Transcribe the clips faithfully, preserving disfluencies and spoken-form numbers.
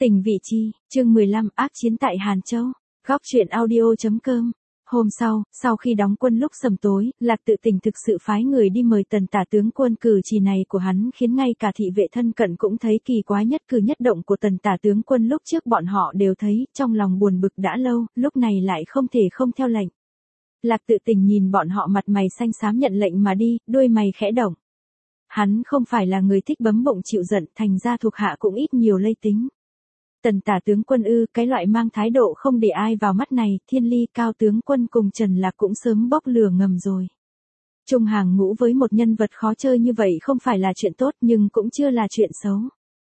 Tình vị chi, chương mười lăm, ác chiến tại Hàn Châu. Góc truyện audio chấm com. Hôm sau, sau khi đóng quân lúc sầm tối, Lạc Tự Tình thực sự phái người đi mời Tần Tả tướng quân. Cử chỉ này của hắn khiến ngay cả thị vệ thân cận cũng thấy kỳ quái, nhất cử nhất động của Tần Tả tướng quân lúc trước bọn họ đều thấy, trong lòng buồn bực đã lâu, lúc này lại không thể không theo lệnh. Lạc Tự Tình nhìn bọn họ mặt mày xanh xám nhận lệnh mà đi, đôi mày khẽ động. Hắn không phải là người thích bấm bụng chịu giận, thành ra thuộc hạ cũng ít nhiều lây tính. Tần Tả tướng quân ư, cái loại mang thái độ không để ai vào mắt này, Thiên Ly Cao tướng quân cùng Trần Lạc cũng sớm bốc lửa ngầm rồi. Chung hàng ngũ với một nhân vật khó chơi như vậy không phải là chuyện tốt, nhưng cũng chưa là chuyện xấu.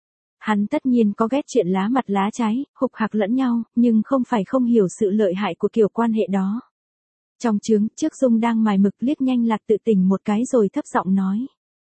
Hắn tất nhiên có ghét chuyện lá mặt lá trái, hục hạc lẫn nhau, nhưng không phải không hiểu sự lợi hại của kiểu quan hệ đó. Trong trướng, trước Dung đang mài mực liếc nhanh Lạc Tự Tình một cái rồi thấp giọng nói.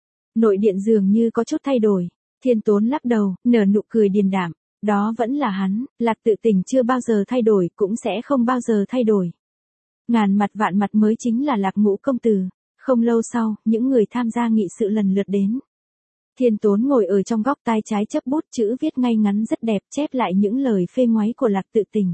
Nội điện dường như có chút thay đổi. Thiên Tốn lắc đầu, nở nụ cười điềm đạm. Đó vẫn là hắn, Lạc Tự Tình chưa bao giờ thay đổi, cũng sẽ không bao giờ thay đổi. Ngàn mặt vạn mặt mới chính là Lạc Ngũ công tử. Không lâu sau, những người tham gia nghị sự lần lượt đến. Thiên Tốn ngồi ở trong góc tay trái chấp bút, chữ viết ngay ngắn rất đẹp, chép lại những lời phê ngoáy của Lạc Tự Tình.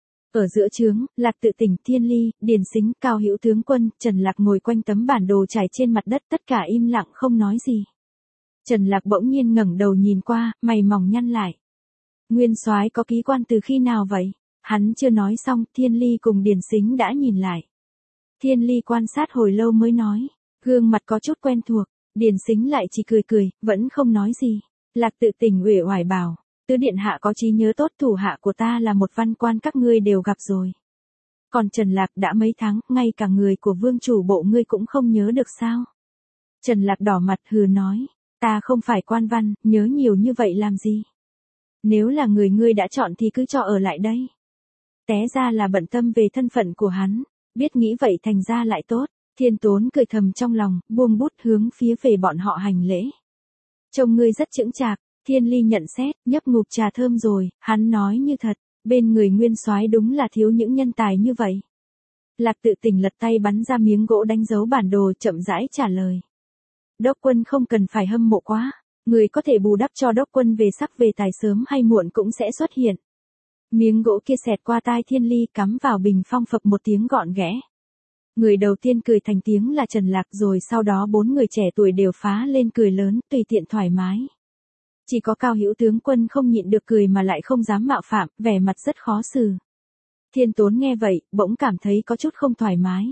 Ở giữa trướng, Lạc Tự Tình, Thiên Ly, Điền Sính, Cao Hữu tướng quân, Trần Lạc ngồi quanh tấm bản đồ trải trên mặt đất, tất cả im lặng không nói gì. Trần Lạc bỗng nhiên ngẩng đầu nhìn qua, mày mỏng nhăn lại. Nguyên soái có ký quan từ khi nào vậy? Hắn chưa nói xong, Thiên Ly cùng Điền Sính đã nhìn lại. Thiên Ly quan sát hồi lâu mới nói, gương mặt có chút quen thuộc, Điền Sính lại chỉ cười cười, vẫn không nói gì. Lạc Tự Tình uể oải bảo, tứ điện hạ có trí nhớ tốt, thủ hạ của ta là một văn quan các ngươi đều gặp rồi. Còn Trần Lạc đã mấy tháng, ngay cả người của vương chủ bộ ngươi cũng không nhớ được sao? Trần Lạc đỏ mặt hừ nói, ta không phải quan văn, nhớ nhiều như vậy làm gì? Nếu là người ngươi đã chọn thì cứ cho ở lại đây. Té ra là bận tâm về thân phận của hắn, biết nghĩ vậy thành ra lại tốt. Thiên Tốn cười thầm trong lòng, buông bút hướng phía về bọn họ hành lễ. Trông ngươi rất chững chạc. Thiên Ly nhận xét, nhấp ngụm trà thơm rồi, hắn nói như thật, bên người nguyên soái đúng là thiếu những nhân tài như vậy. Lạc Tự Tình lật tay bắn ra miếng gỗ đánh dấu bản đồ, chậm rãi trả lời. Đốc quân không cần phải hâm mộ quá, người có thể bù đắp cho đốc quân về sắc về tài sớm hay muộn cũng sẽ xuất hiện. Miếng gỗ kia xẹt qua tai Thiên Ly, cắm vào bình phong, phập một tiếng gọn ghẽ. Người đầu tiên cười thành tiếng là Trần Lạc, rồi sau đó bốn người trẻ tuổi đều phá lên cười lớn, tùy tiện thoải mái. Chỉ có Cao Hữu tướng quân không nhịn được cười mà lại không dám mạo phạm, vẻ mặt rất khó xử. Thiên Tốn nghe vậy, bỗng cảm thấy có chút không thoải mái.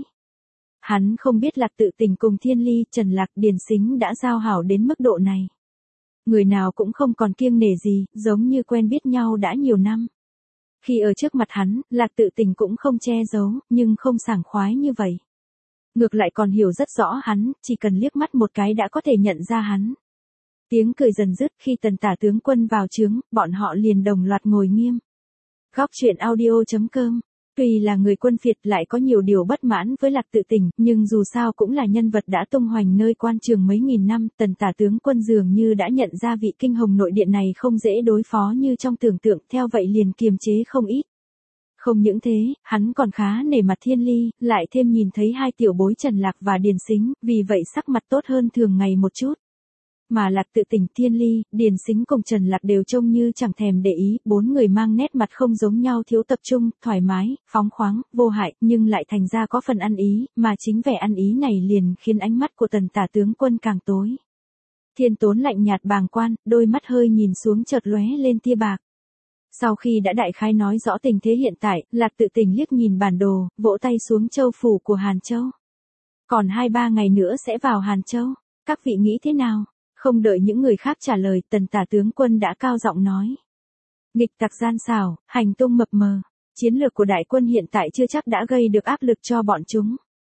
Hắn không biết Lạc Tự Tình cùng Thiên Ly, Trần Lạc, Điền Sính đã giao hảo đến mức độ này. Người nào cũng không còn kiêng nể gì, giống như quen biết nhau đã nhiều năm. Khi ở trước mặt hắn, Lạc Tự Tình cũng không che giấu, nhưng không sảng khoái như vậy. Ngược lại còn hiểu rất rõ hắn, chỉ cần liếc mắt một cái đã có thể nhận ra hắn. Tiếng cười dần dứt, khi Tần Tả tướng quân vào trướng, bọn họ liền đồng loạt ngồi nghiêm. Góc truyện audio chấm com. Tuy là người quân phiệt lại có nhiều điều bất mãn với Lạc Tự Tình, nhưng dù sao cũng là nhân vật đã tung hoành nơi quan trường mấy nghìn năm, Tần Tả tướng quân dường như đã nhận ra vị kinh hồng nội điện này không dễ đối phó như trong tưởng tượng, theo vậy liền kiềm chế không ít. Không những thế, hắn còn khá nể mặt Thiên Ly, lại thêm nhìn thấy hai tiểu bối Trần Lạc và Điền Sính, vì vậy sắc mặt tốt hơn thường ngày một chút. Mà Lạc Tự Tình, Thiên Ly, Điền Sính cùng Trần Lạc đều trông như chẳng thèm để ý, bốn người mang nét mặt không giống nhau, thiếu tập trung, thoải mái, phóng khoáng, vô hại, nhưng lại thành ra có phần ăn ý, mà chính vẻ ăn ý này liền khiến ánh mắt của Tần Tả tướng quân càng tối. Thiên Tốn lạnh nhạt bàng quan, đôi mắt hơi nhìn xuống chợt lóe lên tia bạc. Sau khi đã đại khái nói rõ tình thế hiện tại, Lạc Tự Tình liếc nhìn bản đồ, vỗ tay xuống châu phủ của Hàn Châu. Còn hai ba ngày nữa sẽ vào Hàn Châu, các vị nghĩ thế nào? Không đợi những người khác trả lời, Tần Tả tướng quân đã cao giọng nói. Nghịch tặc gian xảo, hành tung mập mờ, chiến lược của đại quân hiện tại chưa chắc đã gây được áp lực cho bọn chúng.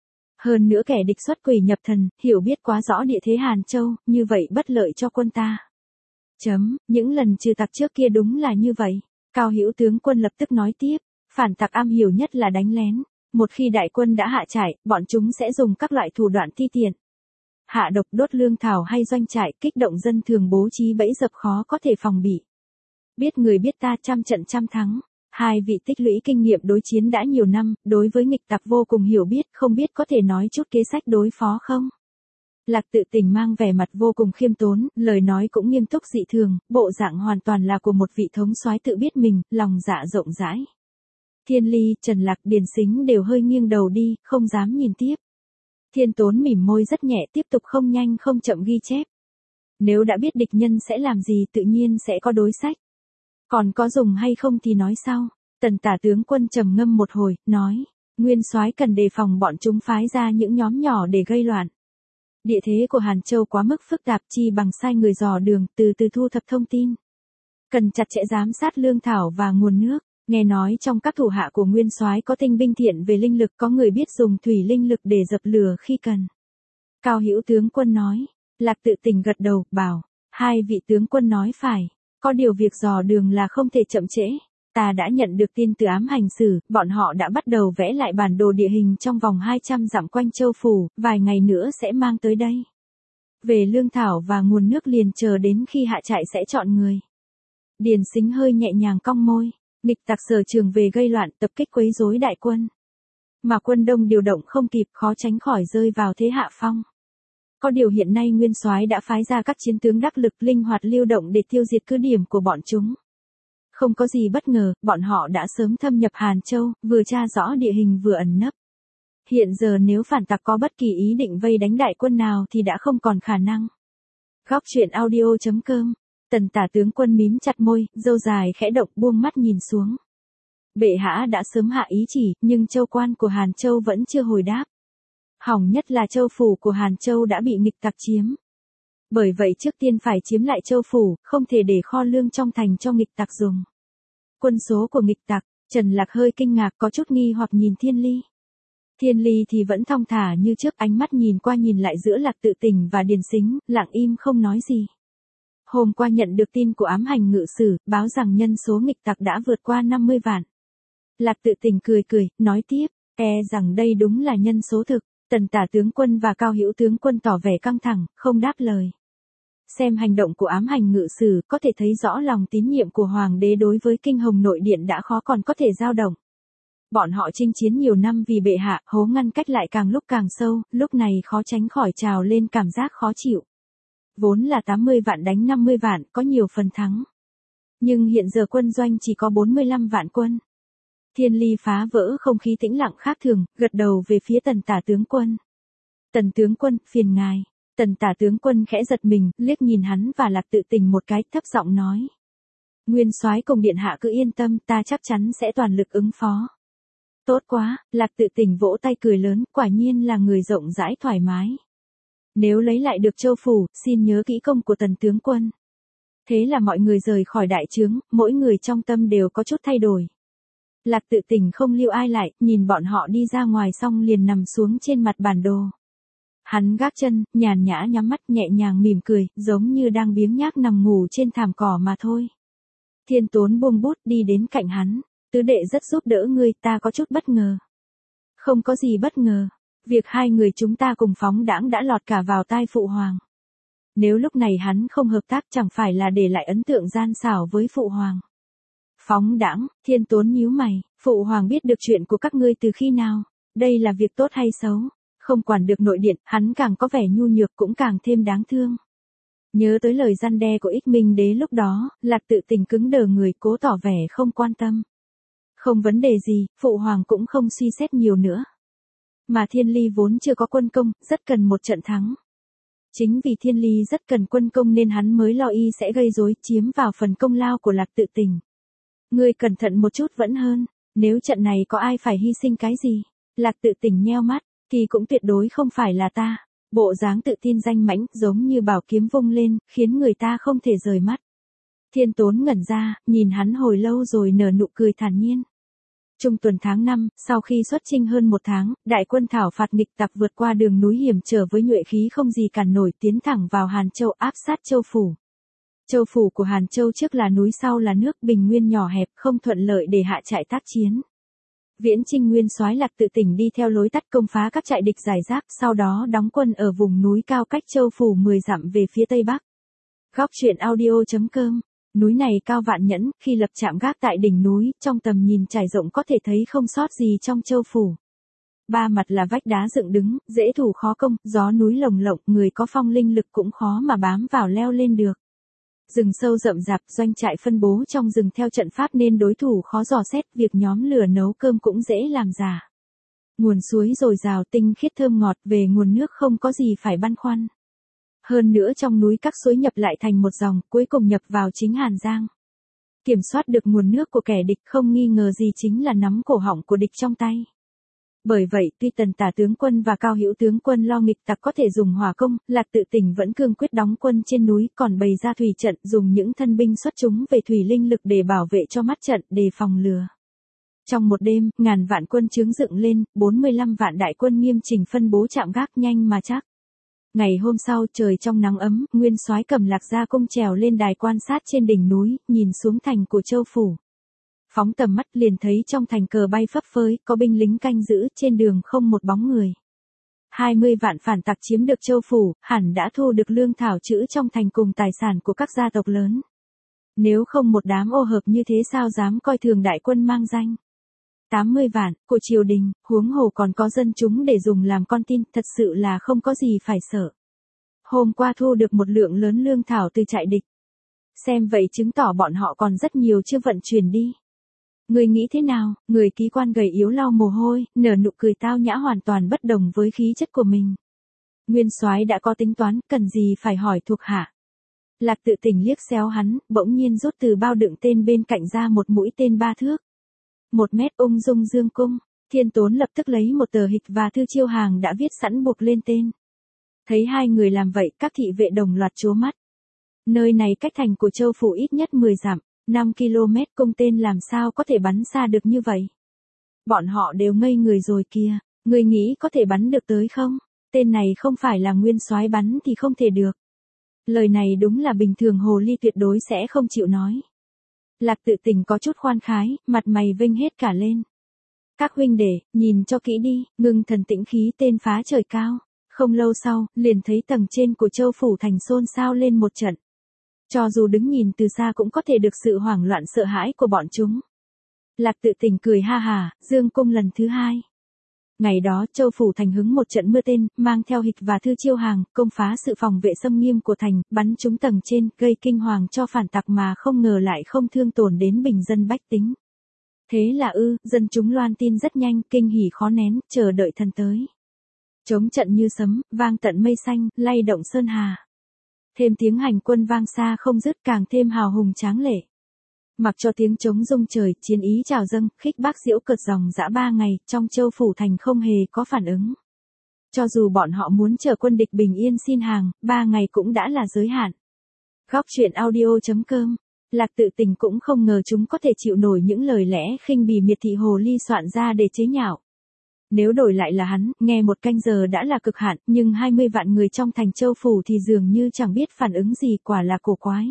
Hơn nữa kẻ địch xuất quỷ nhập thần, hiểu biết quá rõ địa thế Hàn Châu, như vậy bất lợi cho quân ta. Chấm, những lần trừ tặc trước kia đúng là như vậy. Cao Hữu tướng quân lập tức nói tiếp, phản tặc am hiểu nhất là đánh lén. Một khi đại quân đã hạ trại, bọn chúng sẽ dùng các loại thủ đoạn ti tiện. Hạ độc, đốt lương thảo hay doanh trại, kích động dân thường, bố trí bẫy dập khó có thể phòng bị. Biết người biết ta, trăm trận trăm thắng. Hai vị tích lũy kinh nghiệm đối chiến đã nhiều năm, đối với nghịch tặc vô cùng hiểu biết, không biết có thể nói chút kế sách đối phó không? Lạc Tự Tình mang vẻ mặt vô cùng khiêm tốn, lời nói cũng nghiêm túc dị thường, bộ dạng hoàn toàn là của một vị thống soái tự biết mình, lòng dạ rộng rãi. Thiên Ly, Trần Lạc, Điền Sính đều hơi nghiêng đầu đi, không dám nhìn tiếp. Thiên Tốn mỉm môi rất nhẹ, tiếp tục không nhanh không chậm ghi chép. Nếu đã biết địch nhân sẽ làm gì tự nhiên sẽ có đối sách. Còn có dùng hay không thì nói sau. Tần Tả tướng quân trầm ngâm một hồi, nói, Nguyên soái cần đề phòng bọn chúng phái ra những nhóm nhỏ để gây loạn. Địa thế của Hàn Châu quá mức phức tạp, chi bằng sai người dò đường, từ từ thu thập thông tin. Cần chặt chẽ giám sát lương thảo và nguồn nước. Nghe nói trong các thủ hạ của Nguyên soái có tinh binh thiện về linh lực, có người biết dùng thủy linh lực để dập lửa khi cần. Cao Hữu tướng quân nói. Lạc Tự Tình gật đầu, bảo, hai vị tướng quân nói phải, có điều việc dò đường là không thể chậm trễ. Ta đã nhận được tin từ ám hành sử, bọn họ đã bắt đầu vẽ lại bản đồ địa hình trong vòng hai trăm dặm quanh châu phủ, vài ngày nữa sẽ mang tới đây. Về lương thảo và nguồn nước liền chờ đến khi hạ trại sẽ chọn người. Điền Sính hơi nhẹ nhàng cong môi, nghịch tặc Sở Trường về gây loạn, tập kích quấy rối đại quân. Mà quân đông điều động không kịp, khó tránh khỏi rơi vào thế hạ phong. Có điều hiện nay Nguyên soái đã phái ra các chiến tướng đắc lực linh hoạt lưu động để tiêu diệt cứ điểm của bọn chúng. Không có gì bất ngờ, bọn họ đã sớm thâm nhập Hàn Châu, vừa tra rõ địa hình vừa ẩn nấp. Hiện giờ nếu phản tặc có bất kỳ ý định vây đánh đại quân nào thì đã không còn khả năng. Góc truyện audio chấm com. Tần Tả tướng quân mím chặt môi, râu dài khẽ động, buông mắt nhìn xuống. Bệ hạ đã sớm hạ ý chỉ, nhưng châu quan của Hàn Châu vẫn chưa hồi đáp. Hỏng nhất là châu phủ của Hàn Châu đã bị nghịch tặc chiếm. Bởi vậy trước tiên phải chiếm lại châu phủ, không thể để kho lương trong thành cho nghịch tặc dùng. Quân số của nghịch tặc, Trần Lạc hơi kinh ngạc, có chút nghi hoặc nhìn Thiên Ly. Thiên Ly thì vẫn thong thả như trước, ánh mắt nhìn qua nhìn lại giữa Lạc Tự Tình và Điền Sính, lặng im không nói gì. Hôm qua nhận được tin của ám hành ngự sử, báo rằng nhân số nghịch tặc đã vượt qua năm mươi vạn. Lạc Tự Tình cười cười, nói tiếp, e rằng đây đúng là nhân số thực. Tần Tả tướng quân và Cao Hữu tướng quân tỏ vẻ căng thẳng, không đáp lời. Xem hành động của ám hành ngự sử, có thể thấy rõ lòng tín nhiệm của Hoàng đế đối với Kinh Hồng nội điện đã khó còn có thể dao động. Bọn họ chinh chiến nhiều năm vì bệ hạ, hố ngăn cách lại càng lúc càng sâu, lúc này khó tránh khỏi trào lên cảm giác khó chịu. Vốn là tám mươi vạn đánh năm mươi vạn, có nhiều phần thắng. Nhưng hiện giờ quân doanh chỉ có bốn mươi lăm vạn quân. Thiên Ly phá vỡ không khí tĩnh lặng khác thường, gật đầu về phía Tần Tả tướng quân. Tần tướng quân, phiền ngài. Tần Tả tướng quân khẽ giật mình, liếc nhìn hắn và Lạc Tự Tình một cái, thấp giọng nói. Nguyên soái cùng điện hạ cứ yên tâm, ta chắc chắn sẽ toàn lực ứng phó. Tốt quá, Lạc Tự Tình vỗ tay cười lớn, quả nhiên là người rộng rãi thoải mái. Nếu lấy lại được châu phủ, xin nhớ kỹ công của Tần tướng quân. Thế là mọi người rời khỏi đại trướng, mỗi người trong tâm đều có chút thay đổi. Lạc Tự Tình không lưu ai lại, nhìn bọn họ đi ra ngoài xong liền nằm xuống trên mặt bản đồ. Hắn gác chân, nhàn nhã nhắm mắt nhẹ nhàng mỉm cười, giống như đang biếng nhác nằm ngủ trên thảm cỏ mà thôi. Thiên Tốn buông bút đi đến cạnh hắn, tứ đệ rất giúp đỡ ngươi, ta có chút bất ngờ. Không có gì bất ngờ, việc hai người chúng ta cùng phóng đãng đã lọt cả vào tai phụ hoàng. Nếu lúc này hắn không hợp tác chẳng phải là để lại ấn tượng gian xảo với phụ hoàng. Phóng đãng, Thiên Tốn nhíu mày, phụ hoàng biết được chuyện của các ngươi từ khi nào, đây là việc tốt hay xấu, không quản được nội điện, hắn càng có vẻ nhu nhược cũng càng thêm đáng thương. Nhớ tới lời răn đe của Ích Minh Đế lúc đó, Lạc Tự Tình cứng đờ người, cố tỏ vẻ không quan tâm. Không vấn đề gì, phụ hoàng cũng không suy xét nhiều nữa. Mà Thiên Ly vốn chưa có quân công, rất cần một trận thắng. Chính vì Thiên Ly rất cần quân công nên hắn mới lo y sẽ gây rối, chiếm vào phần công lao của Lạc Tự Tình. Ngươi cẩn thận một chút vẫn hơn, nếu trận này có ai phải hy sinh cái gì, Lạc Tự Tình nheo mắt, thì cũng tuyệt đối không phải là ta. Bộ dáng tự tin danh mãnh, giống như bảo kiếm vung lên, khiến người ta không thể rời mắt. Thiên Tốn ngẩn ra, nhìn hắn hồi lâu rồi nở nụ cười thản nhiên. Trung tuần tháng năm, sau khi xuất chinh hơn một tháng, đại quân thảo phạt nghịch tặc vượt qua đường núi hiểm trở với nhuệ khí không gì cản nổi, tiến thẳng vào Hàn Châu, áp sát châu phủ. Châu phủ của Hàn Châu trước là núi sau là nước, bình nguyên nhỏ hẹp, không thuận lợi để hạ trại tác chiến. Viễn Chinh nguyên soái Lạc Tự Tình đi theo lối tắt công phá các trại địch rải rác, sau đó đóng quân ở vùng núi cao cách châu phủ mười dặm về phía tây bắc. Góc truyện audio chấm com. Núi này cao vạn nhẫn, khi lập trạm gác tại đỉnh núi, trong tầm nhìn trải rộng có thể thấy không sót gì trong châu phủ. ba mặt là vách đá dựng đứng, dễ thủ khó công, gió núi lồng lộng, người có phong linh lực cũng khó mà bám vào leo lên được. Rừng sâu rậm rạp, doanh trại phân bố trong rừng theo trận pháp nên đối thủ khó dò xét, việc nhóm lửa nấu cơm cũng dễ làm giả. Nguồn suối dồi dào tinh khiết thơm ngọt, về nguồn nước không có gì phải băn khoăn. Hơn nữa trong núi các suối nhập lại thành một dòng, cuối cùng nhập vào chính Hàn Giang. Kiểm soát được nguồn nước của kẻ địch không nghi ngờ gì chính là nắm cổ họng của địch trong tay. Bởi vậy, tuy Tần Tả tướng quân và Cao Hữu tướng quân lo nghịch tặc có thể dùng hỏa công, Lạc Tự Tình vẫn cương quyết đóng quân trên núi, còn bày ra thủy trận, dùng những thân binh xuất chúng về thủy linh lực để bảo vệ cho mắt trận, đề phòng lừa. Trong một đêm, ngàn vạn quân trướng dựng lên, bốn mươi lăm vạn đại quân nghiêm chỉnh phân bố chạm gác nhanh mà chắc. Ngày hôm sau, trời trong nắng ấm, Nguyên Soái cầm Lạc Gia cung trèo lên đài quan sát trên đỉnh núi, nhìn xuống thành của Châu phủ. Phóng tầm mắt liền thấy trong thành cờ bay phấp phới, có binh lính canh giữ, trên đường không một bóng người. hai mươi vạn phản tặc chiếm được Châu phủ, hẳn đã thu được lương thảo trữ trong thành cùng tài sản của các gia tộc lớn. Nếu không một đám ô hợp như thế sao dám coi thường đại quân mang danh. tám mươi vạn, của triều đình, huống hồ còn có dân chúng để dùng làm con tin, thật sự là không có gì phải sợ. Hôm qua thu được một lượng lớn lương thảo từ trại địch. Xem vậy chứng tỏ bọn họ còn rất nhiều chưa vận chuyển đi. Người nghĩ thế nào? Người ký quan gầy yếu lau mồ hôi, nở nụ cười tao nhã hoàn toàn bất đồng với khí chất của mình. Nguyên Soái đã có tính toán, cần gì phải hỏi thuộc hạ. Lạc Tự Tình liếc xéo hắn, bỗng nhiên rút từ bao đựng tên bên cạnh ra một mũi tên ba thước. Một mét ung dung dương cung, Thiên Tốn lập tức lấy một tờ hịch và thư chiêu hàng đã viết sẵn buộc lên tên. Thấy hai người làm vậy, các thị vệ đồng loạt trố mắt. Nơi này cách thành của Châu phủ ít nhất mười dặm, năm ki lô mét, cung tên làm sao có thể bắn xa được như vậy. Bọn họ đều ngây người rồi kìa, người nghĩ có thể bắn được tới không? Tên này không phải là Nguyên Soái bắn thì không thể được. Lời này đúng là bình thường hồ ly tuyệt đối sẽ không chịu nói. Lạc Tự Tình có chút khoan khái, mặt mày vênh hết cả lên. Các huynh đệ, nhìn cho kỹ đi, ngưng thần tĩnh khí, tên phá trời cao. Không lâu sau, liền thấy tầng trên của Châu phủ thành xôn xao lên một trận. Cho dù đứng nhìn từ xa cũng có thể được sự hoảng loạn sợ hãi của bọn chúng. Lạc Tự Tình cười ha hà, dương cung lần thứ hai. Ngày đó, Châu phủ thành hứng một trận mưa tên, mang theo hịch và thư chiêu hàng, công phá sự phòng vệ xâm nghiêm của thành, bắn trúng tầng trên, gây kinh hoàng cho phản tặc mà không ngờ lại không thương tổn đến bình dân bách tính. Thế là ư, dân chúng loan tin rất nhanh, kinh hỉ khó nén, chờ đợi thần tới. Trống trận như sấm, vang tận mây xanh, lay động sơn hà. Thêm tiếng hành quân vang xa không dứt, càng thêm hào hùng tráng lệ. Mặc cho tiếng trống rung trời, chiến ý trào dâng, khích bác diễu cợt dòng dã ba ngày, trong Châu phủ thành không hề có phản ứng. Cho dù bọn họ muốn chờ quân địch bình yên xin hàng, ba ngày cũng đã là giới hạn. Góc truyện audio chấm com. Lạc Tự Tình cũng không ngờ chúng có thể chịu nổi những lời lẽ khinh bỉ miệt thị hồ ly soạn ra để chế nhạo. Nếu đổi lại là hắn, nghe một canh giờ đã là cực hạn, nhưng hai mươi vạn người trong thành Châu phủ thì dường như chẳng biết phản ứng gì, quả là cổ quái.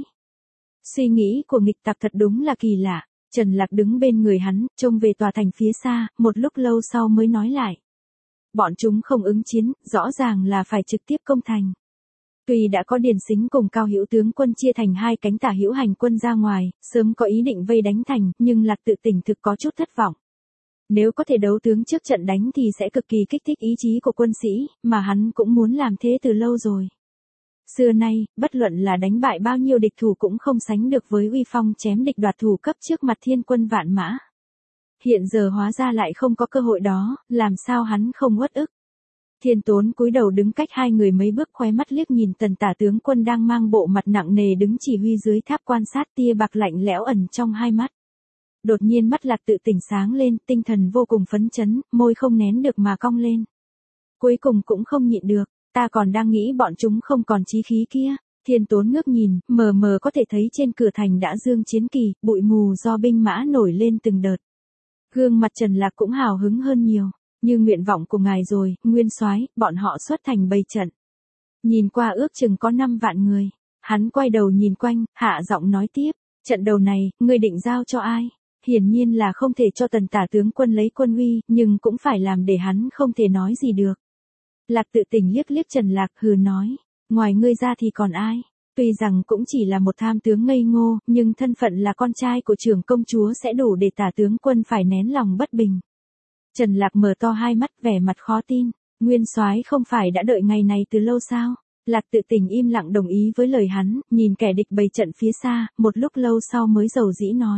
Suy nghĩ của nghịch tặc thật đúng là kỳ lạ. Trần Lạc đứng bên người hắn, trông về tòa thành phía xa, một lúc lâu sau mới nói lại. Bọn chúng không ứng chiến, rõ ràng là phải trực tiếp công thành. Tuy đã có Điền Sính cùng Cao Hữu tướng quân chia thành hai cánh tả hữu hành quân ra ngoài, sớm có ý định vây đánh thành, nhưng Lạc Tự Tình thực có chút thất vọng. Nếu có thể đấu tướng trước trận đánh thì sẽ cực kỳ kích thích ý chí của quân sĩ, mà hắn cũng muốn làm thế từ lâu rồi. Xưa nay, bất luận là đánh bại bao nhiêu địch thủ cũng không sánh được với uy phong chém địch đoạt thủ cấp trước mặt thiên quân vạn mã. Hiện giờ hóa ra lại không có cơ hội đó, làm sao hắn không uất ức. Thiên Tốn cúi đầu đứng cách hai người mấy bước, khóe mắt liếc nhìn Tần Tả tướng quân đang mang bộ mặt nặng nề đứng chỉ huy dưới tháp quan sát, tia bạc lạnh lẽo ẩn trong hai mắt. Đột nhiên mắt Lạc Tự Tình sáng lên, tinh thần vô cùng phấn chấn, môi không nén được mà cong lên. Cuối cùng cũng không nhịn được, ta còn đang nghĩ bọn chúng không còn chí khí kia. Thiên Tốn ngước nhìn, mờ mờ có thể thấy trên cửa thành đã dương chiến kỳ, bụi mù do binh mã nổi lên từng đợt. Gương mặt Trần Lạc cũng hào hứng hơn nhiều, như nguyện vọng của ngài rồi, Nguyên Soái, bọn họ xuất thành bày trận. Nhìn qua ước chừng có năm vạn người, hắn quay đầu nhìn quanh, hạ giọng nói tiếp, trận đầu này, ngươi định giao cho ai? Hiển nhiên là không thể cho Tần Tả tướng quân lấy quân uy, nhưng cũng phải làm để hắn không thể nói gì được. Lạc Tự Tình liếc liếc Trần Lạc, hừ nói, ngoài ngươi ra thì còn ai? Tuy rằng cũng chỉ là một tham tướng ngây ngô, nhưng thân phận là con trai của trưởng công chúa sẽ đủ để Tả tướng quân phải nén lòng bất bình. Trần Lạc mở to hai mắt vẻ mặt khó tin, Nguyên Soái không phải đã đợi ngày này từ lâu sao? Lạc Tự Tình im lặng đồng ý với lời hắn, nhìn kẻ địch bày trận phía xa, một lúc lâu sau mới dầu dĩ nói.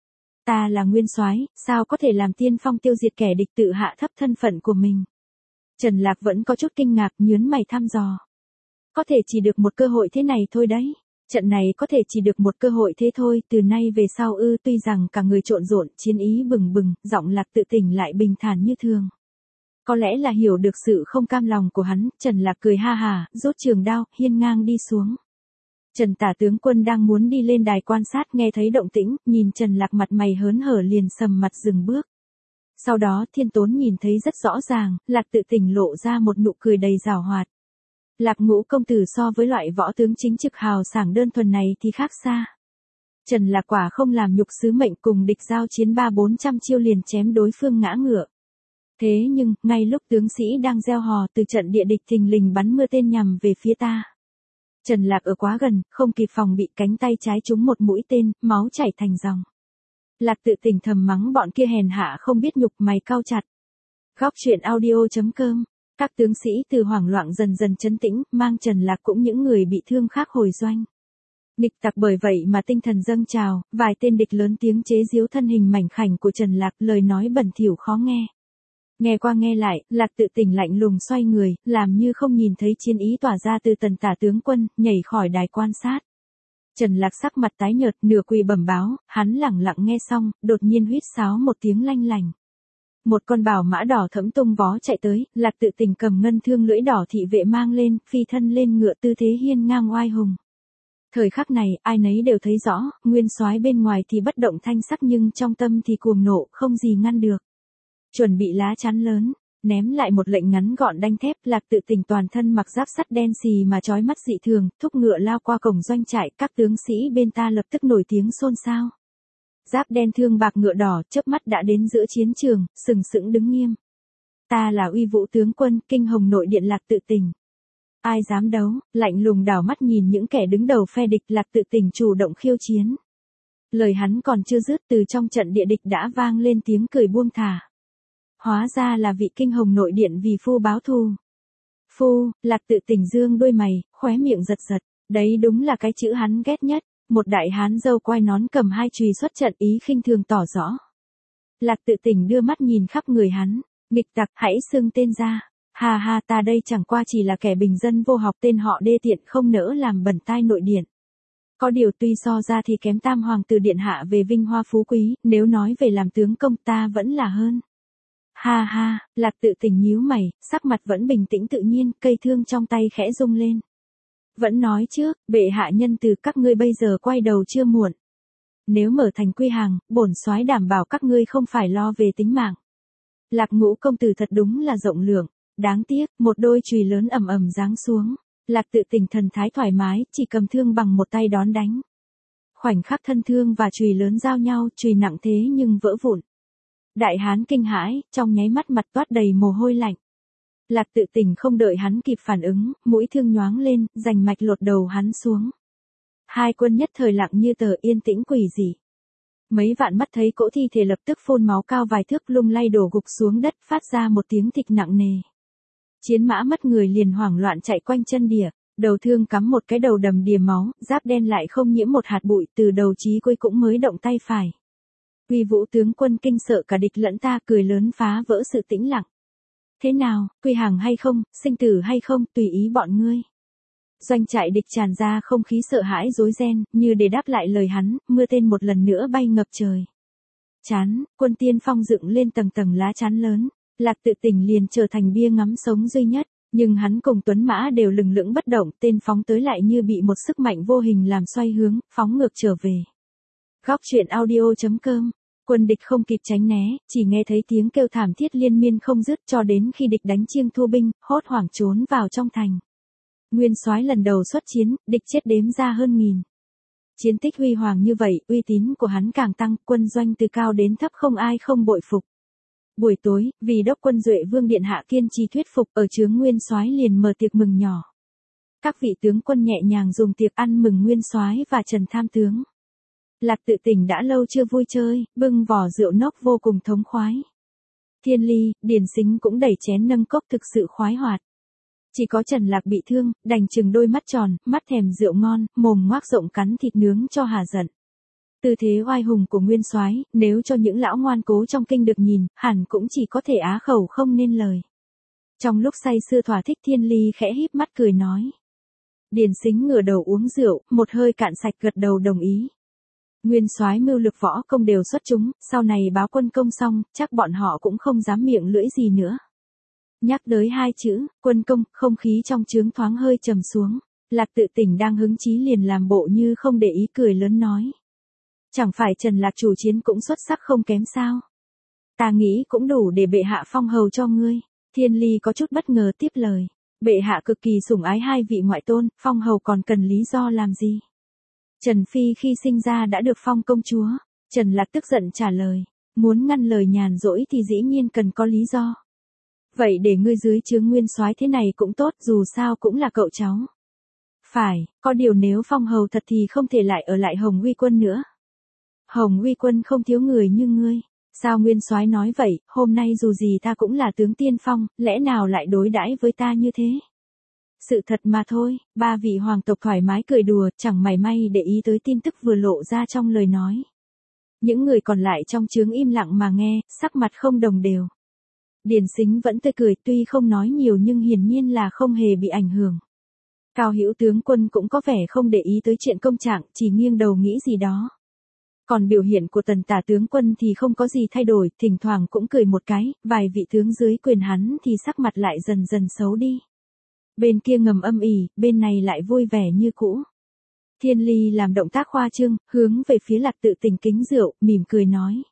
Ta là Nguyên Soái, sao có thể làm tiên phong tiêu diệt kẻ địch tự hạ thấp thân phận của mình? Trần Lạc vẫn có chút kinh ngạc, nhướng mày thăm dò. Có thể chỉ được một cơ hội thế này thôi đấy. Trận này có thể chỉ được một cơ hội thế thôi, từ nay về sau ư? Tuy rằng cả người trộn rộn, chiến ý bừng bừng, giọng Lạc Tự Tình lại bình thản như thường. Có lẽ là hiểu được sự không cam lòng của hắn, Trần Lạc cười ha hà, rút trường đao, hiên ngang đi xuống. Trần Tả tướng quân đang muốn đi lên đài quan sát, nghe thấy động tĩnh, nhìn Trần Lạc mặt mày hớn hở liền sầm mặt dừng bước. Sau đó Thiên Tốn nhìn thấy rất rõ ràng, Lạc Tự Tình lộ ra một nụ cười đầy giảo hoạt. Lạc Ngũ công tử so với loại võ tướng chính trực hào sảng đơn thuần này thì khác xa. Trần Lạc quả không làm nhục sứ mệnh, cùng địch giao chiến ba bốn trăm chiêu liền chém đối phương ngã ngựa. Thế nhưng, ngay lúc tướng sĩ đang gieo hò, từ trận địa địch thình lình bắn mưa tên nhằm về phía ta. Trần Lạc ở quá gần, không kịp phòng bị, cánh tay trái trúng một mũi tên, máu chảy thành dòng. Lạc Tự Tình thầm mắng bọn kia hèn hạ không biết nhục, mày cau chặt. Góc truyện audio chấm com. Các tướng sĩ từ hoảng loạn dần dần trấn tĩnh, mang Trần Lạc cũng những người bị thương khác hồi doanh. Nghịch tặc bởi vậy mà tinh thần dâng trào, vài tên địch lớn tiếng chế giễu thân hình mảnh khảnh của Trần Lạc, lời nói bẩn thỉu khó nghe. Nghe qua nghe lại, Lạc Tự Tình lạnh lùng xoay người, làm như không nhìn thấy chiến ý tỏa ra từ Tần Tả tướng quân, nhảy khỏi đài quan sát. Trần Lạc sắc mặt tái nhợt, nửa quỳ bẩm báo, hắn lẳng lặng nghe xong, đột nhiên huýt sáo một tiếng lanh lành. Một con bảo mã đỏ thẫm tung vó chạy tới, Lạc Tự Tình cầm ngân thương lưỡi đỏ thị vệ mang lên, phi thân lên ngựa, tư thế hiên ngang oai hùng. Thời khắc này, ai nấy đều thấy rõ, Nguyên Soái bên ngoài thì bất động thanh sắc nhưng trong tâm thì cuồng nộ, không gì ngăn được. Chuẩn bị lá chắn lớn, ném lại một lệnh ngắn gọn đanh thép, Lạc Tự Tình toàn thân mặc giáp sắt đen xì mà chói mắt dị thường, thúc ngựa lao qua cổng doanh trại, các tướng sĩ bên ta lập tức nổi tiếng xôn xao. Giáp đen thương bạc ngựa đỏ, chớp mắt đã đến giữa chiến trường, sừng sững đứng nghiêm. Ta là Uy Vũ tướng quân, Kinh Hồng nội điện Lạc Tự Tình. Ai dám đấu? Lạnh lùng đảo mắt nhìn những kẻ đứng đầu phe địch, Lạc Tự Tình chủ động khiêu chiến. Lời hắn còn chưa dứt, từ trong trận địa địch đã vang lên tiếng cười buông thả. Hóa ra là vị Kinh Hồng nội điện vì phu báo thù. Phu, Lạc Tự Tình dương đôi mày, khóe miệng giật giật, đấy đúng là cái chữ hắn ghét nhất. Một đại hán râu quai nón cầm hai chùy xuất trận, ý khinh thường tỏ rõ. Lạc Tự Tình đưa mắt nhìn khắp người hắn, nghịch tặc, hãy xưng tên ra. Ha ha, ta đây chẳng qua chỉ là kẻ bình dân vô học, tên họ đê tiện không nỡ làm bẩn tai nội điện. Có điều tuy so ra thì kém tam hoàng tử điện hạ về vinh hoa phú quý, nếu nói về làm tướng công ta vẫn là hơn. Ha ha, Lạc Tự Tình nhíu mày, sắc mặt vẫn bình tĩnh tự nhiên, cây thương trong tay khẽ rung lên. Vẫn nói trước, bệ hạ nhân từ, các ngươi bây giờ quay đầu chưa muộn. Nếu mở thành quy hàng, bổn soái đảm bảo các ngươi không phải lo về tính mạng. Lạc Ngũ công tử thật đúng là rộng lượng, đáng tiếc, một đôi chùy lớn ầm ầm giáng xuống. Lạc Tự Tình thần thái thoải mái, chỉ cầm thương bằng một tay đón đánh. Khoảnh khắc thân thương và chùy lớn giao nhau, chùy nặng thế nhưng vỡ vụn. Đại hán kinh hãi, trong nháy mắt mặt toát đầy mồ hôi lạnh. Lạc Tự Tình không đợi hắn kịp phản ứng, mũi thương nhoáng lên, rành mạch lột đầu hắn xuống. Hai quân nhất thời lặng như tờ, yên tĩnh quỷ dị. Mấy vạn mắt thấy cỗ thi thể lập tức phun máu cao vài thước, lung lay đổ gục xuống đất, phát ra một tiếng thịch nặng nề. Chiến mã mất người liền hoảng loạn chạy quanh chân đỉa, đầu thương cắm một cái đầu đầm đìa máu, giáp đen lại không nhiễm một hạt bụi, từ đầu chí cuối cũng mới động tay phải. Uy Vũ tướng quân kinh sợ cả địch lẫn ta, cười lớn phá vỡ sự tĩnh lặng. Thế nào, quy hàng hay không, sinh tử hay không, tùy ý bọn ngươi. Doanh trại địch tràn ra không khí sợ hãi rối ren, như để đáp lại lời hắn, mưa tên một lần nữa bay ngập trời. Chán, quân tiên phong dựng lên tầng tầng lá chắn lớn, Lạc Tự Tình liền trở thành bia ngắm sống duy nhất, nhưng hắn cùng tuấn mã đều lừng lững bất động, tên phóng tới lại như bị một sức mạnh vô hình làm xoay hướng, phóng ngược trở về. Góc truyện audio chấm com. Quân địch không kịp tránh né, chỉ nghe thấy tiếng kêu thảm thiết liên miên không dứt, cho đến khi địch đánh chiêng thua binh, hốt hoảng trốn vào trong thành. Nguyên Soái lần đầu xuất chiến, địch chết đếm ra hơn nghìn. Chiến tích huy hoàng như vậy, uy tín của hắn càng tăng, quân doanh từ cao đến thấp không ai không bội phục. Buổi tối, vì đốc quân Duệ Vương điện hạ kiên trì thuyết phục, ở chướng Nguyên Soái liền mở tiệc mừng nhỏ. Các vị tướng quân nhẹ nhàng dùng tiệc ăn mừng Nguyên Soái và Trần tham tướng. Lạc Tự Tình đã lâu chưa vui chơi, bưng vỏ rượu nốc vô cùng thống khoái. Thiên Ly, Điền Sính cũng đẩy chén nâng cốc thực sự khoái hoạt. Chỉ có Trần Lạc bị thương, đành chừng đôi mắt tròn, mắt thèm rượu ngon, mồm ngoác rộng cắn thịt nướng cho hà giận. Tư thế oai hùng của Nguyên Soái, nếu cho những lão ngoan cố trong kinh được nhìn, hẳn cũng chỉ có thể á khẩu không nên lời. Trong lúc say sưa thỏa thích, Thiên Ly khẽ híp mắt cười nói. Điền Sính ngửa đầu uống rượu, một hơi cạn sạch gật đầu đồng ý. Nguyên Soái mưu lược võ công đều xuất chúng, sau này báo quân công xong, chắc bọn họ cũng không dám miệng lưỡi gì nữa. Nhắc tới hai chữ, quân công, không khí trong trướng thoáng hơi trầm xuống. Lạc Tự Tỉnh đang hứng chí liền làm bộ như không để ý, cười lớn nói. Chẳng phải Trần Lạc chủ chiến cũng xuất sắc không kém sao? Ta nghĩ cũng đủ để bệ hạ phong hầu cho ngươi. Thiên Ly có chút bất ngờ tiếp lời. Bệ hạ cực kỳ sủng ái hai vị ngoại tôn, phong hầu còn cần lý do làm gì? Trần Phi khi sinh ra đã được phong công chúa. Trần Lạc tức giận trả lời. Muốn ngăn lời nhàn rỗi thì dĩ nhiên cần có lý do. Vậy để ngươi dưới trướng Nguyên Soái thế này cũng tốt, dù sao cũng là cậu cháu. Phải, có điều nếu phong hầu thật thì không thể lại ở lại Hồng Uy Quân nữa. Hồng Uy Quân không thiếu người như ngươi. Sao Nguyên Soái nói vậy, hôm nay dù gì ta cũng là tướng tiên phong, lẽ nào lại đối đãi với ta như thế? Sự thật mà thôi. Ba vị hoàng tộc thoải mái cười đùa, chẳng mảy may để ý tới tin tức vừa lộ ra trong lời nói. Những người còn lại trong trướng im lặng mà nghe, sắc mặt không đồng đều. Điền Sính vẫn tươi cười, tuy không nói nhiều nhưng hiển nhiên là không hề bị ảnh hưởng. Cao Hữu tướng quân cũng có vẻ không để ý tới chuyện công trạng, chỉ nghiêng đầu nghĩ gì đó. Còn biểu hiện của Tần Tả tướng quân thì không có gì thay đổi, thỉnh thoảng cũng cười một cái, vài vị tướng dưới quyền hắn thì sắc mặt lại dần dần xấu đi. Bên kia ngầm âm ỉ, bên này lại vui vẻ như cũ. Thiên Ly làm động tác khoa trương, hướng về phía Lạc Tự Tỉnh kính rượu, mỉm cười nói.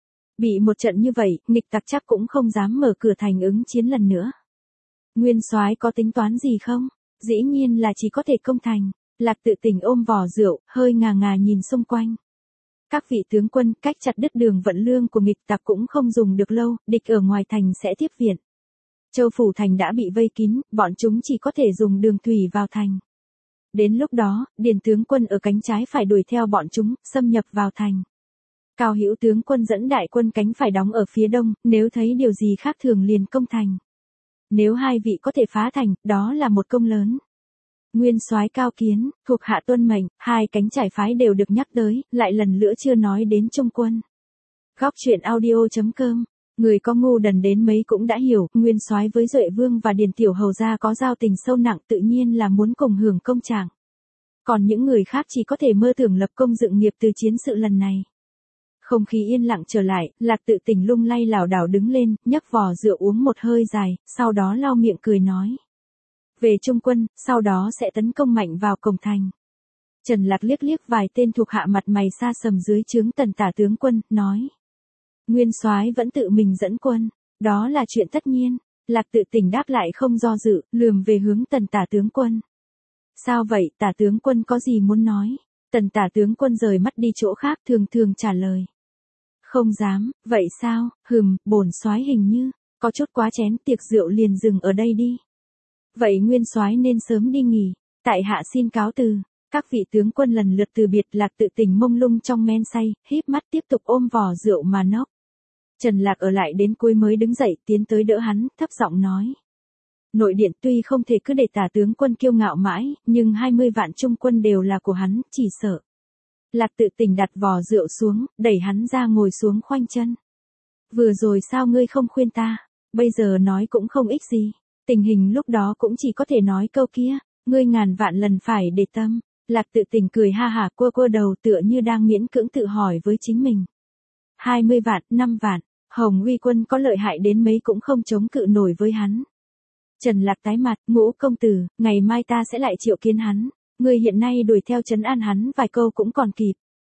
Bị một trận như vậy, nghịch tặc chắc cũng không dám mở cửa thành ứng chiến lần nữa. Nguyên Soái có tính toán gì không? Dĩ nhiên là chỉ có thể công thành. Lạc Tự Tỉnh ôm vò rượu, hơi ngà ngà nhìn xung quanh. Các vị tướng quân, cách chặt đứt đường vận lương của nghịch tặc cũng không dùng được lâu, địch ở ngoài thành sẽ tiếp viện. Châu Phủ Thành đã bị vây kín, bọn chúng chỉ có thể dùng đường thủy vào thành. Đến lúc đó, Điền tướng quân ở cánh trái phải đuổi theo bọn chúng, xâm nhập vào thành. Cao Hữu tướng quân dẫn đại quân cánh phải đóng ở phía đông, nếu thấy điều gì khác thường liền công thành. Nếu hai vị có thể phá thành, đó là một công lớn. Nguyên Soái cao kiến, thuộc hạ tuân mệnh, hai cánh trải phái đều được nhắc tới, lại lần nữa chưa nói đến trung quân. Góc truyện audio chấm com, người có ngu đần đến mấy cũng đã hiểu, Nguyên Soái với Duệ Vương và Điền Tiểu Hầu gia có giao tình sâu nặng, tự nhiên là muốn cùng hưởng công trạng. Còn những người khác chỉ có thể mơ tưởng lập công dựng nghiệp từ chiến sự lần này. Không khí yên lặng trở lại, Lạc Tự Tỉnh lung lay lảo đảo đứng lên, nhấc vò rượu uống một hơi dài, sau đó lau miệng cười nói. Về trung quân, sau đó sẽ tấn công mạnh vào cổng thành. Trần Lạc liếc liếc vài tên thuộc hạ mặt mày xa sầm dưới trướng Tần Tả tướng quân, nói. Nguyên Soái vẫn tự mình dẫn quân, đó là chuyện tất nhiên. Lạc Tự Tỉnh đáp lại không do dự, lườm về hướng Tần Tả tướng quân. Sao vậy, Tả tướng quân có gì muốn nói? Tần Tả tướng quân rời mắt đi chỗ khác, thường thường trả lời. Không dám, vậy sao, hừm, bổn soái hình như, có chút quá chén, tiệc rượu liền dừng ở đây đi. Vậy Nguyên Soái nên sớm đi nghỉ, tại hạ xin cáo từ. Các vị tướng quân lần lượt từ biệt. Lạc Tự Tỉnh mông lung trong men say, híp mắt tiếp tục ôm vò rượu mà nốc. Trần Lạc ở lại đến cuối mới đứng dậy, tiến tới đỡ hắn, thấp giọng nói. Nội điện tuy không thể cứ để Tả tướng quân kiêu ngạo mãi, nhưng hai mươi vạn trung quân đều là của hắn, chỉ sợ. Lạc Tự Tỉnh đặt vò rượu xuống, đẩy hắn ra ngồi xuống khoanh chân. Vừa rồi sao ngươi không khuyên ta, bây giờ nói cũng không ích gì. Tình hình lúc đó cũng chỉ có thể nói câu kia, ngươi ngàn vạn lần phải để tâm. Lạc Tự Tỉnh cười ha hả, quơ quơ đầu tựa như đang miễn cưỡng tự hỏi với chính mình. hai mươi vạn, năm vạn, Hồng Uy Quân có lợi hại đến mấy cũng không chống cự nổi với hắn. Trần Lạc tái mặt, Ngũ công tử, ngày mai ta sẽ lại triệu kiến hắn. Ngươi hiện nay đuổi theo trấn an hắn vài câu cũng còn kịp.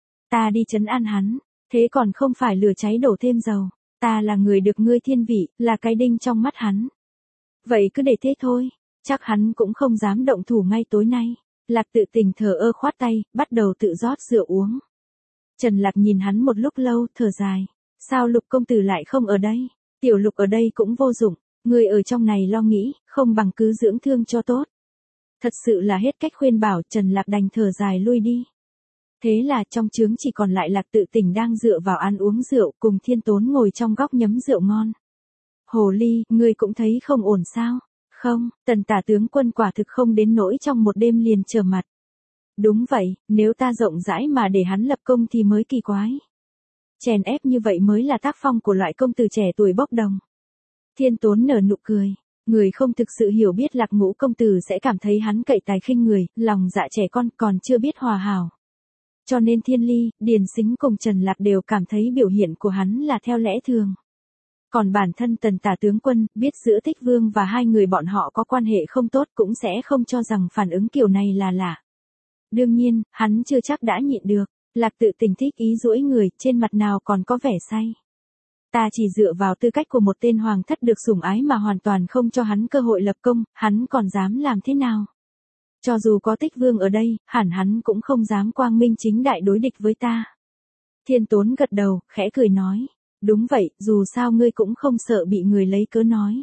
Ta đi trấn an hắn, thế còn không phải lửa cháy đổ thêm dầu. Ta là người được ngươi thiên vị, là cái đinh trong mắt hắn. Vậy cứ để thế thôi, chắc hắn cũng không dám động thủ ngay tối nay. Lạc Tự Tỉnh thờ ơ khoát tay, bắt đầu tự rót rượu uống. Trần Lạc nhìn hắn một lúc lâu, thở dài. Sao Lục công tử lại không ở đây? Tiểu Lục ở đây cũng vô dụng, người ở trong này lo nghĩ, không bằng cứ dưỡng thương cho tốt. Thật sự là hết cách khuyên bảo, Trần Lạc đành thở dài lui đi. Thế là trong trướng chỉ còn lại Lạc Tự Tỉnh đang dựa vào ăn uống rượu, cùng Thiên Tốn ngồi trong góc nhấm rượu ngon. Hồ ly, ngươi cũng thấy không ổn sao? Không, tần tả tướng quân quả thực không đến nỗi trong một đêm liền trở mặt. Đúng vậy, nếu ta rộng rãi mà để hắn lập công thì mới kỳ quái. Chèn ép như vậy mới là tác phong của loại công tử trẻ tuổi bốc đồng. Thiên Tốn nở nụ cười. Người không thực sự hiểu biết Lạc Ngũ công tử sẽ cảm thấy hắn cậy tài khinh người, lòng dạ trẻ con còn chưa biết hòa hảo. Cho nên Thiên Ly, Điền Sính cùng Trần Lạc đều cảm thấy biểu hiện của hắn là theo lẽ thường. Còn bản thân tần tả tướng quân, biết giữa Thích Vương và hai người bọn họ có quan hệ không tốt cũng sẽ không cho rằng phản ứng kiểu này là lạ. Đương nhiên, hắn chưa chắc đã nhịn được, Lạc Tự Tình thích ý duỗi người, trên mặt nào còn có vẻ say. Ta chỉ dựa vào tư cách của một tên hoàng thất được sủng ái mà hoàn toàn không cho hắn cơ hội lập công, hắn còn dám làm thế nào? Cho dù có Tích Vương ở đây, hẳn hắn cũng không dám quang minh chính đại đối địch với ta. Thiên Tốn gật đầu, khẽ cười nói. Đúng vậy, dù sao ngươi cũng không sợ bị người lấy cớ nói.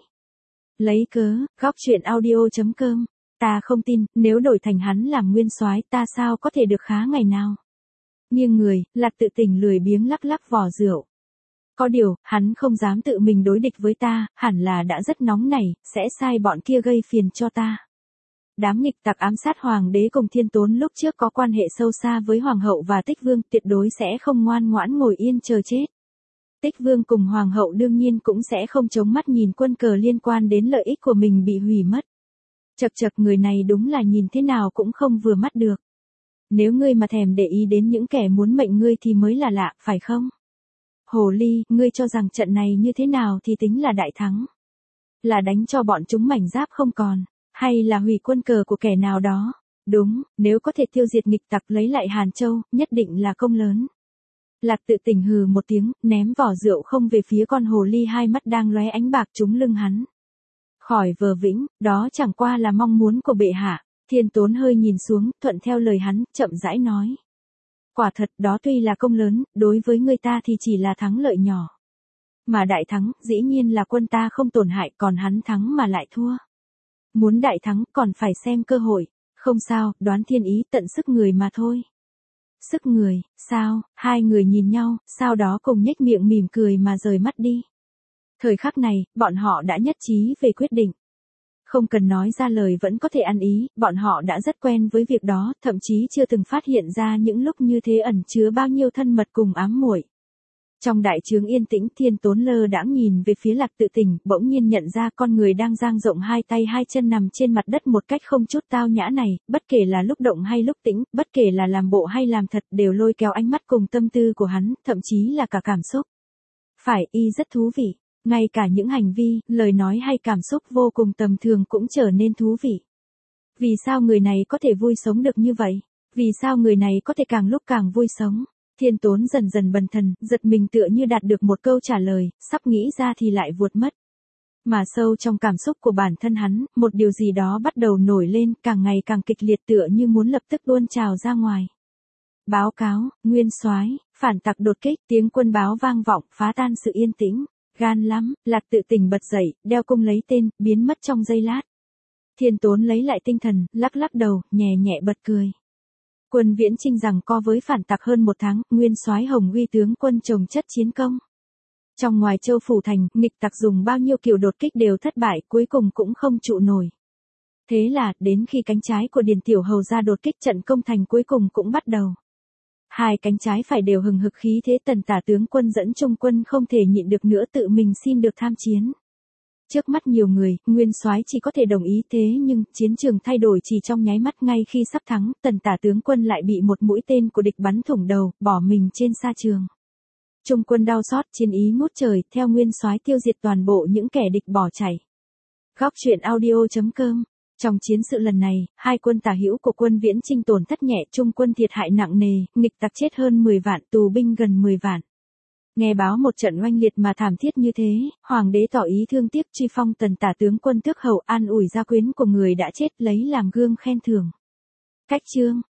Lấy cớ, góc chuyện audio chấm com. Ta không tin, nếu đổi thành hắn làm nguyên soái ta sao có thể được khá ngày nào. Nghiêng người, Lạc Tự Tình lười biếng lắc lắc vỏ rượu. Có điều, hắn không dám tự mình đối địch với ta, hẳn là đã rất nóng nảy, sẽ sai bọn kia gây phiền cho ta. Đám nghịch tặc ám sát hoàng đế cùng Thiên Tốn lúc trước có quan hệ sâu xa với hoàng hậu và Tích Vương, tuyệt đối sẽ không ngoan ngoãn ngồi yên chờ chết. Tích Vương cùng hoàng hậu đương nhiên cũng sẽ không chống mắt nhìn quân cờ liên quan đến lợi ích của mình bị hủy mất. Chậc chậc, người này đúng là nhìn thế nào cũng không vừa mắt được. Nếu ngươi mà thèm để ý đến những kẻ muốn mệnh ngươi thì mới là lạ, phải không? Hồ ly, ngươi cho rằng trận này như thế nào thì tính là đại thắng? Là đánh cho bọn chúng mảnh giáp không còn, hay là hủy quân cờ của kẻ nào đó? Đúng, nếu có thể tiêu diệt nghịch tặc lấy lại Hàn Châu, nhất định là công lớn. Lạc Tự Tình hừ một tiếng, ném vỏ rượu không về phía con hồ ly hai mắt đang lóe ánh bạc trúng lưng hắn. Khỏi vờ vĩnh, đó chẳng qua là mong muốn của bệ hạ. Thiên Tốn hơi nhìn xuống, thuận theo lời hắn, chậm rãi nói. Quả thật, đó tuy là công lớn, đối với người ta thì chỉ là thắng lợi nhỏ. Mà đại thắng, dĩ nhiên là quân ta không tổn hại, còn hắn thắng mà lại thua. Muốn đại thắng, còn phải xem cơ hội. Không sao, đoán thiên ý tận sức người mà thôi. Sức người, sao? Hai người nhìn nhau, sau đó cùng nhếch miệng mỉm cười mà rời mắt đi. Thời khắc này, bọn họ đã nhất trí về quyết định. Không cần nói ra lời vẫn có thể ăn ý, bọn họ đã rất quen với việc đó, thậm chí chưa từng phát hiện ra những lúc như thế ẩn chứa bao nhiêu thân mật cùng ám muội. Trong đại trướng yên tĩnh, Thiên Tốn lơ đãng nhìn về phía Lạc Tự Tình, bỗng nhiên nhận ra con người đang dang rộng hai tay hai chân nằm trên mặt đất một cách không chút tao nhã này, bất kể là lúc động hay lúc tĩnh, bất kể là làm bộ hay làm thật đều lôi kéo ánh mắt cùng tâm tư của hắn, thậm chí là cả cảm xúc. Phải, y rất thú vị. Ngay cả những hành vi, lời nói hay cảm xúc vô cùng tầm thường cũng trở nên thú vị. Vì sao người này có thể vui sống được như vậy? Vì sao người này có thể càng lúc càng vui sống? Thiên Tốn dần dần bần thần, giật mình tựa như đạt được một câu trả lời, sắp nghĩ ra thì lại vuột mất. Mà sâu trong cảm xúc của bản thân hắn, một điều gì đó bắt đầu nổi lên, càng ngày càng kịch liệt tựa như muốn lập tức tuôn trào ra ngoài. Báo cáo, nguyên soái, phản tặc đột kích, tiếng quân báo vang vọng, phá tan sự yên tĩnh. Gan lắm, Lạc Tự Tình bật dậy, đeo cung lấy tên, biến mất trong giây lát. Thiên Tốn lấy lại tinh thần, lắc lắc đầu, nhẹ nhẹ bật cười. Quân Viễn Chinh rằng co với phản tặc hơn một tháng, nguyên soái Hồng Uy tướng quân chồng chất chiến công. Trong ngoài châu phủ thành, nghịch tặc dùng bao nhiêu kiểu đột kích đều thất bại, cuối cùng cũng không trụ nổi. Thế là, đến khi cánh trái của Điền Tiểu Hầu ra đột kích, trận công thành cuối cùng cũng bắt đầu. Hai cánh trái phải đều hừng hực khí thế, tần tả tướng quân dẫn trung quân không thể nhịn được nữa tự mình xin được tham chiến. Trước mắt nhiều người, nguyên soái chỉ có thể đồng ý, thế nhưng chiến trường thay đổi chỉ trong nháy mắt, ngay khi sắp thắng, tần tả tướng quân lại bị một mũi tên của địch bắn thủng đầu, bỏ mình trên sa trường. Trung quân đau xót, chiến ý ngút trời, theo nguyên soái tiêu diệt toàn bộ những kẻ địch bỏ chạy. Góc chuyện audio chấm com. Trong chiến sự lần này, hai quân tả hữu của quân Viễn Chinh tổn thất nhẹ, trung quân thiệt hại nặng nề, nghịch tặc chết hơn mười vạn, tù binh gần mười vạn. Nghe báo một trận oanh liệt mà thảm thiết như thế, hoàng đế tỏ ý thương tiếc, truy phong tần tả tướng quân tước hầu, an ủi gia quyến của người đã chết, lấy làm gương khen thưởng. Cách chương